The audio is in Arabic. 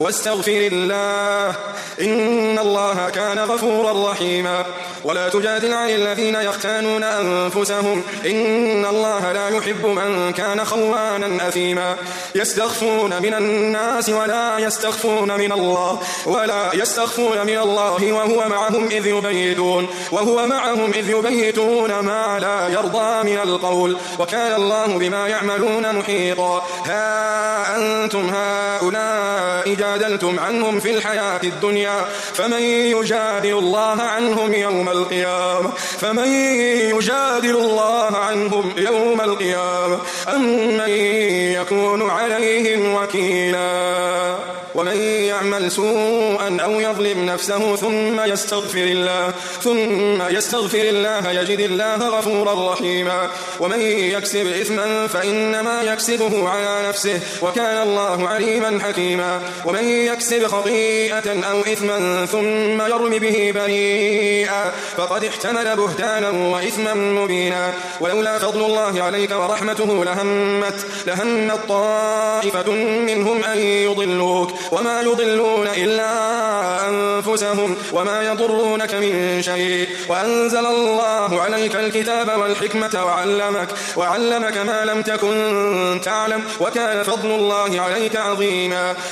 واستغفر الله إن الله كان غفورا رحيما. ولا تجادل عن الذين يختانون أنفسهم إن الله لا يحب من كان خوانا أثيما. يستخفون من الناس ولا يستخفون من الله وهو معهم إذ يبيتون ما لا يرضى من القول وكان الله بما يعملون محيطا. ها أنتم هؤلاء جادلتم عنهم في الحياة الدنيا فمن يجادل الله عنهم يوم القيامة أم من يكون عليهم وكيلا. ومن يعمل سوءا أو يظلم نفسه ثم يستغفر الله يجد الله غفورا رحيما. ومن يكسب إثما فإنما يكسبه على نفسه وكان الله عليما حكيما. ومن يكسب خطيئة أو إثما ثم يرم به بريئا فقد احتمل بهتانا وإثما مبينا. ولولا فضل الله عليك ورحمته لهمت طائفة منهم أن يضلوك وما يضلون إلا أنفسهم وما يضرونك من شيء. وأنزل الله عليك الكتاب والحكمة وعلمك ما لم تكن تعلم وكان فضل الله عليك عظيما.